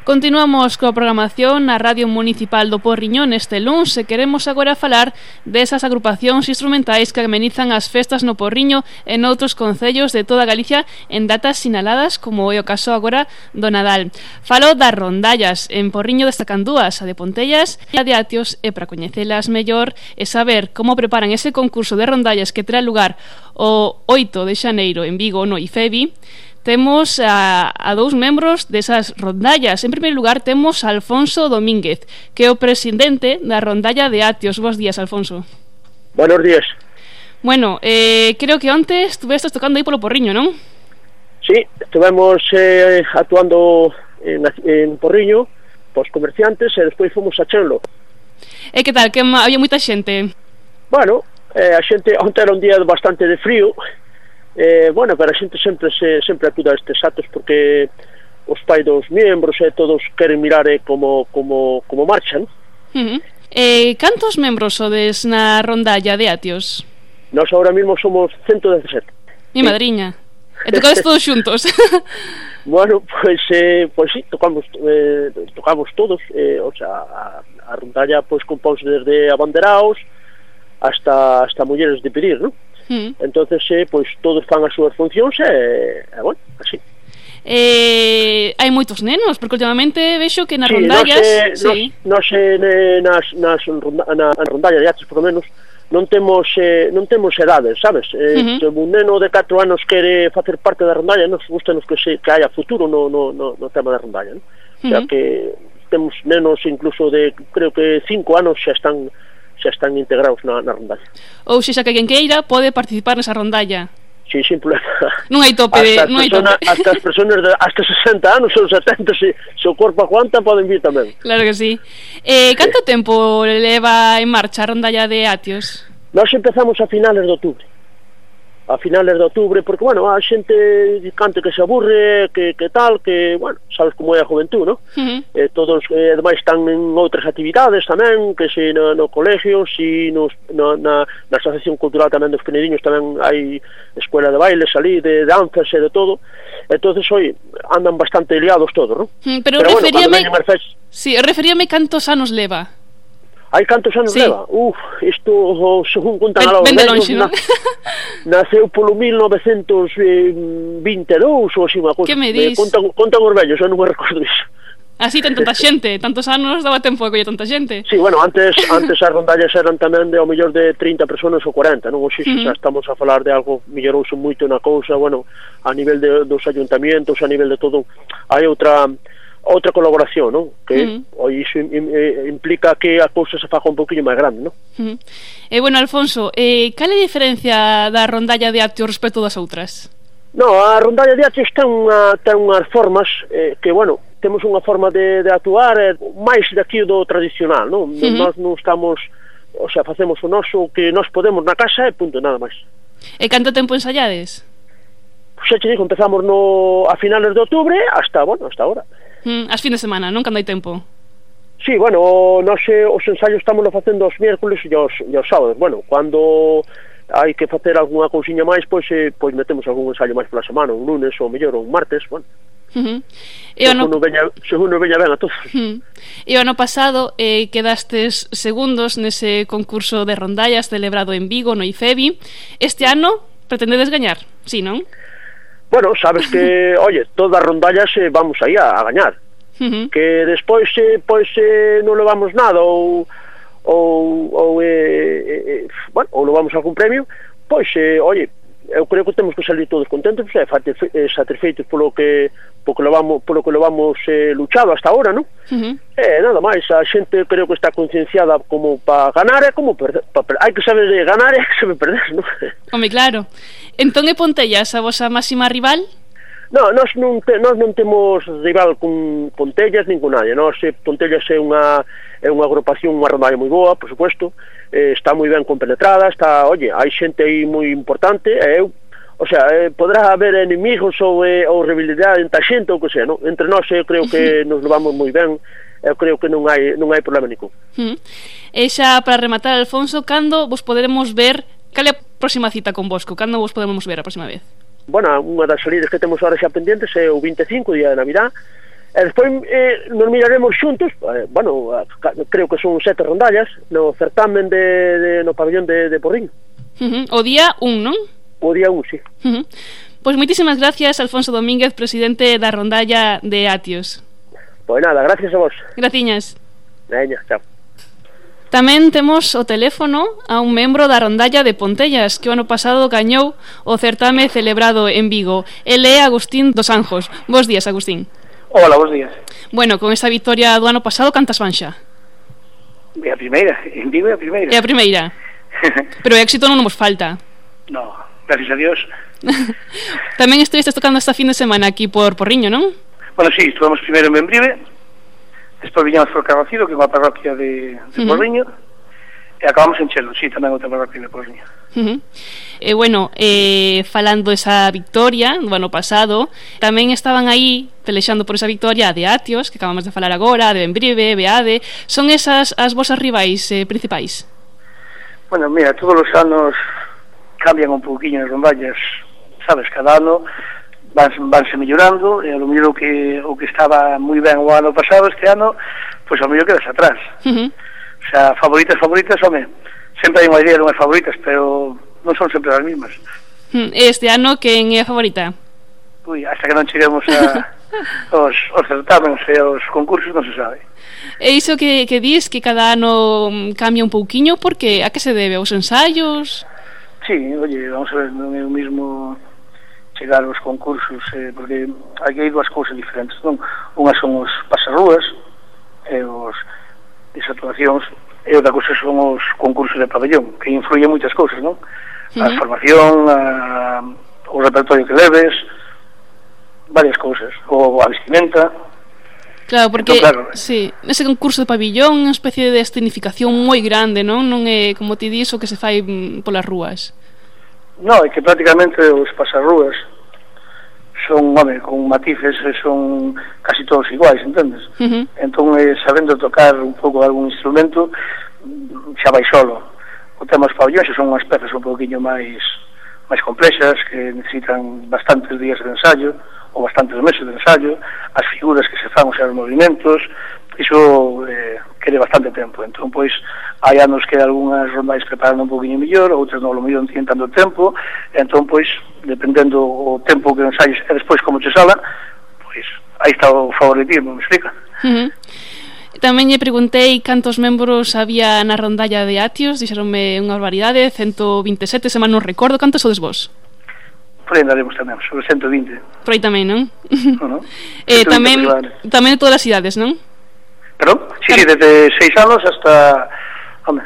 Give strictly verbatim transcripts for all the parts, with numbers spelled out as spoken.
Continuamos coa programación na Radio Municipal do Porriño neste luns e queremos agora falar desas agrupacións instrumentais que amenizan as festas no Porriño e noutros concellos de toda Galicia en datas sinaladas como é o caso agora do Nadal. Falo das rondallas, en Porriño destacan dúas, a de Pontellas e a de Atios, e para coñecelas mellor e saber como preparan ese concurso de rondallas que terá lugar o oito de xaneiro en Vigo no IFEBI, temos a, a dous membros desas rondallas. En primeiro lugar temos a Alfonso Domínguez, que é o presidente da rondalla de Atios. Bos días, Alfonso. Buenos días. Bueno, eh, creo que onte estuvestes tocando aí polo Porriño, non? Sí, estuvemos eh, actuando en, en Porriño pos comerciantes e despois fomos a Chenlo. E que tal? Que había moita xente? Bueno, eh, a xente, onte era un día bastante de frío. Eh, bueno, pero a xente sempre se sempre acuda a estes actos porque os pais dos membros e eh, todos queren mirar eh, como, como, como marchan. Uh -huh. eh, Cantos membros sodes na rondalla de Atios? Nós ahora mismo somos ciento dezasete. Mi sí. Madriña. E tocades todos xuntos? Bueno, pois pues, eh, pues sí, tocamos eh, tocamos todos, eh, o sea, a, a rondalla pois pues, componse desde abanderaos hasta hasta mulleres de pedir, ¿no? Mm. Entonces, eh, pois todos fan as súas funcións e, eh, bueno, así. Eh, hai moitos nenos, porque últimamente vexo que nas sí, rondallas nos, eh, sí. nos, nos, eh, nas, nas ronda, na, na rondalla de Atos, por lo menos, non temos eh, non temos edades, sabes? Eh, uh -huh. Se un neno de catro anos quere facer parte da rondalla, nos gustanos que, se, que haya futuro no, no, no, no tema da rondalla, ¿no? Uh -huh. O sea que temos nenos incluso de, creo que cinco anos xa están xa están integrados na, na rondalla. Ou sexa que quen queira pode participar nesa rondalla. Sí, sin problema. Non hai tope, de, non hai tope. Hasta as persoas de hasta sesenta anos ou setenta, se, se o corpo aguanta, poden vir tamén. Claro que sí. Eh, canto sí. tempo leva en marcha a rondalla de Atios? Nós empezamos a finales de outubro. A finales de outubro, porque, bueno, a xente cante que se aburre, que, que tal, que, bueno, sabes como é a juventud, non? Uh -huh. eh, todos, eh, ademais, están en outras actividades tamén, que se no, no colegio, si nos, no, na, na Asociación Cultural tamén dos Penediños tamén hai escuela de bailes ali, de danzas e de todo. Entonces, oi, andan bastante liados todos, non? Uh -huh, pero, pero referíame... Bueno, fech... Sí, referíame cantos anos leva. Hai cantos anos sí. leva? Uf, isto, según contan a los vellos, ¿no? na, naceu polo mil novecentos vinte e dous ou así unha cousa. Que me dis? Contan, contan os vellos, eu non me recordo iso. Así ten tanta xente, tantos anos daba tempo de coller tanta xente. Sí, bueno, antes antes as rondallas eran tamén de ao mellor de trinta personas ou cuarenta, non? Oxe, uh -huh. xa estamos a falar de algo, mellorouse moito na cousa, bueno, a nivel de, dos ayuntamientos, a nivel de todo, hai outra... outra colaboración, non? Que uh -huh. iso implica que a cousa se faga un poquinho máis grande, non? Uh -huh. E eh, bueno, Alfonso, eh, cal é a diferencia da rondalla de Atios respecto das outras? No, a rondalla de Atios ten, unha, ten unhas formas eh, que, bueno, temos unha forma de, de actuar eh, máis daqui do tradicional, non? Uh -huh. Nós non estamos, o sea, facemos o noso que nós podemos na casa e punto, nada máis. E canto tempo ensayades? Xa te digo, empezamos no, a finales de outubro hasta, bueno, hasta ahora. Mm, as fin de semana, non? Cando hai tempo? Sí, bueno, nós eh, os ensaios estamos facendo os miércoles e os, e os sábados. Bueno, cando hai que facer algunha cousiña máis, pois, eh, pois metemos algún ensaio máis pola semana, un lunes ou mellor, ou un martes, bueno. Uh -huh. E según, ano... veña, según nos veña ben a todos. Uh -huh. E o ano pasado eh, quedastes segundos nese concurso de rondallas celebrado en Vigo, no IFEBI. Este ano pretendedes gañar, sí, non? Bueno, sabes que, oye, todas as rondallas eh, vamos aí a, a gañar. Uh -huh. Que despois eh, pois eh, non levamos nada ou ou, ou eh, eh, bueno, ou levamos algún premio, pois eh, oye, eu creo que temos que salir todos contentos, e eh, satisfeitos polo que polo que levamos, polo que levamos eh, luchado hasta ahora, non? Uh -huh. Eh, nada máis, a xente creo que está concienciada como para ganar e como perder, pa, hai que saber de ganar e hai que saber perder, non? Home, claro. Entón é Pontellas a vosa máxima rival? No, nós non, te, nós non temos rival con Pontellas nin con nadie. Nós, eh, Pontellas é unha é unha agrupación, unha rondalla moi boa, por supuesto, eh, está moi ben compenetrada, está, oye, hai xente aí moi importante, e eu, o sea, eh, podrá haber enemigos ou, eh, ou rivalidade entre a xente ou que sea, non? Entre nós eu creo que nos levamos moi ben, eu creo que non hai non hai problema ningún. Uh -huh. E xa para rematar, Alfonso, cando vos poderemos ver, cal é a próxima cita con vosco? Cando vos podemos ver a próxima vez? Bueno, unha das salidas que temos ahora xa pendientes é o vinte e cinco, día de Navidad, E despois eh, nos miraremos xuntos, eh, bueno, creo que son sete rondallas no certamen de, de no pabellón de, de Porriño. Uh-huh. O día un, non? O día un, sí. Uh-huh. Pois moitísimas gracias, Alfonso Domínguez, presidente da rondalla de Atios. Pois nada, gracias a vos. Graciñas. Veña, chao. Tamén temos o teléfono a un membro da rondalla de Pontellas que o ano pasado gañou o certame celebrado en Vigo. Ele é Agustín dos Anjos. Bos días, Agustín. Hola, bos días. Bueno, con esa victoria do ano pasado, cantas van xa? É a primeira, en Vigo é a primeira. É a primeira. Pero éxito non nos falta. No, gracias a Dios. Tamén estivestes tocando esta fin de semana aquí por Porriño, non? Bueno, sí, estuvemos primeiro en Membrive, despois viñamos por Carracido, que é unha parroquia de, de uh-huh. Porriño, e acabamos en Chelo, sí, tamén outra parroquia de Porriño. Uh-huh. E bueno, eh, falando esa victoria do ano pasado, tamén estaban aí pelexando por esa victoria de Atios, que acabamos de falar agora, de Membrive, Beade. Son esas as vosas rivais eh, principais? Bueno, mira, todos os anos cambian un pouquinho as rondallas, sabes, cada ano vanse, vanse mellorando, e ao mellor o que, o que estaba moi ben o ano pasado, este ano, pois ao mellor quedas atrás. Uh-huh. O sea, favoritas, favoritas, home, sempre hai unha idea de unhas favoritas, pero non son sempre as mismas. Este ano, quen é a favorita? Ui, hasta que non cheguemos a os, os certámenes e os concursos non se sabe. E iso que, que dis que cada ano cambia un pouquiño, porque a que se debe? Aos ensaios? Sí, oye, vamos a ver, non é o mismo chegar aos concursos, eh, porque aquí hai dúas cousas diferentes, non? Unhas son os pasarrúas e os as actuacións, e outra cousa son os concursos de pabellón, que influyen moitas cousas, non? A uh-huh. formación, a, o repertorio que leves, varias cousas, ou a vestimenta. Claro, porque, entón, claro, sí, ese concurso de pabellón é unha especie de escenificación moi grande, non? Non é, como ti dis, o que se fai polas rúas. No, é que prácticamente os pasarrúas son, home, con matices, son casi todos iguais, entendes? Uh-huh. Entón, eh, sabendo tocar un pouco algún instrumento, xa vai solo. O tema dos pabellóns son unhas pezas un pouquinho máis máis complexas, que necesitan bastantes días de ensayo, ou bastantes meses de ensayo, as figuras que se fan, os seus movimentos, iso eh, quere bastante tempo. Entón, pois, hai anos que algunhas rondais preparan un poquinho mellor, outras non, lo mellor non tienen tanto tempo, entón, pois, dependendo o tempo que ensaies e despois como che sala, pois, aí está o favoritismo, me explica? Uh-huh. Tamén lle preguntei cantos membros había na rondalla de Atios, dixeronme unha barbaridade, ciento veintisiete, se mal non recordo, cantos sodes vos? Por aí andaremos tamén, sobre ciento vinte. Por aí tamén, non? No, no. eh, tamén, tamén de todas as idades, non? Perdón? Sí, sí, desde seis anos hasta... Home,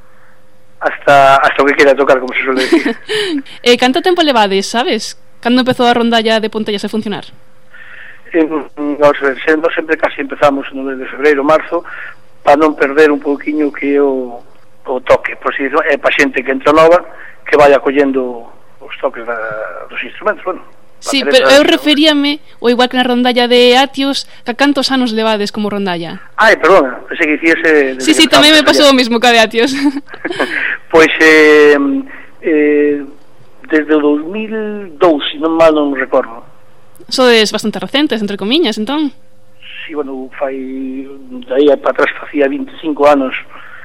hasta, hasta o que queira tocar, como se suele decir. eh, canto tempo levades, sabes? Cando empezou a rondalla de Pontellas a funcionar? Eh, vamos a ver, sendo sempre casi empezamos no mes de febreiro, marzo, para non perder un pouquiño que o, o toque, por si é pa xente que entra nova, que vaya collendo os toques da, dos instrumentos, bueno. Sí, pero eu referíame, ou igual que na rondalla de Atios, que a cantos anos levades como rondalla? Ai, perdona, pensei que diciese... Sí, sí, tamén me pasou o mismo que a de Atios. Pois, eh, eh, desde o dos mil dous, se non mal non recordo. Sodes bastante recentes, entre comiñas, entón? Sí, bueno, fai... Daí para atrás facía veinticinco anos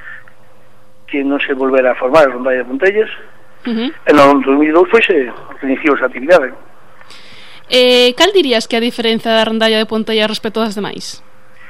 que non se volvera a formar a rondalla de Pontellas. Uh-huh. E no dos mil dous foi se iniciou esa actividade. Eh, cal dirías que a diferenza da rondalla de Pontellas respecto das demais?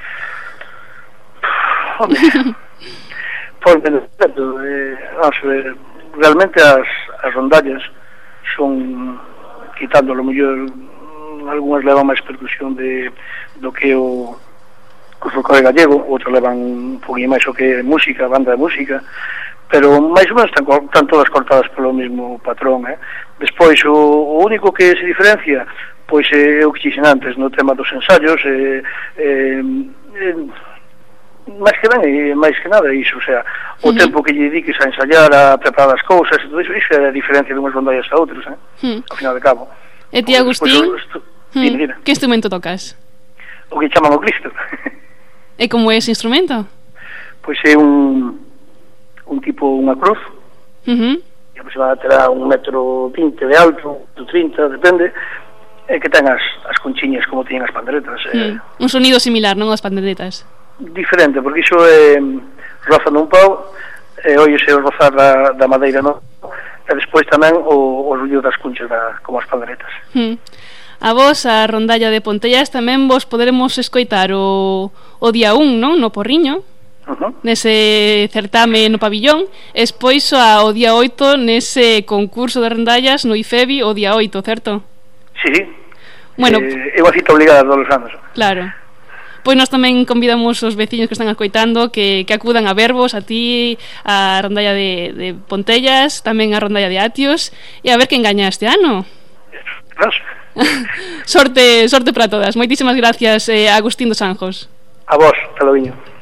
Home, por menos, eh, vamos a ver, realmente as, as rondallas son, quitando a lo mellor, algunhas levan máis percusión de, do que o, o folclore gallego, outros levan un poquinho máis o que é música, banda de música, pero máis ou menos están, están todas cortadas polo mesmo patrón, eh? Despois, o, o único que se diferencia, pois é o que dixen antes, no tema dos ensaios, eh, eh, eh, máis que ben, e máis que nada iso, o sea, o uh-huh. tempo que lle dediques a ensayar, a preparar as cousas, e todo iso, iso é a diferencia de unhas rondallas a outras, eh? Uh-huh. Ao final de cabo. E ti, Agustín, pues, pues, dime, dime. Que instrumento tocas? O que chaman o Cristo. E como é ese instrumento? Pois é un un tipo, unha cruz, uh-huh. que aproximadamente terá un metro vinte de alto, un metro trinta, depende, e que ten as, as conchiñas como tiñen as panderetas. Mm. Eh, un sonido similar, non, as panderetas? Diferente, porque iso é rozan un pau, e oíse o rozar da, da madeira, non? E despois tamén o, o ruido das cunchas da, como as panderetas. Mm. A vos, a rondalla de Pontellas, tamén vos poderemos escoitar o, o día un, non? No Porriño, uh-huh. Nese certame no pabillón, e despois o día oito nese concurso de rondallas no IFEBI o día oito, certo? Sí, sí. Bueno, eh, é unha cita obligada todos os anos. Claro. Pois nós tamén convidamos os veciños que están escoitando que, que acudan a vervos, a ti, a rondalla de, de Pontellas, tamén a rondalla de Atios, e a ver quen gaña este ano. Gracias. sorte, sorte para todas. Moitísimas gracias, eh, Agustín dos Anjos. A vos, Taloviño.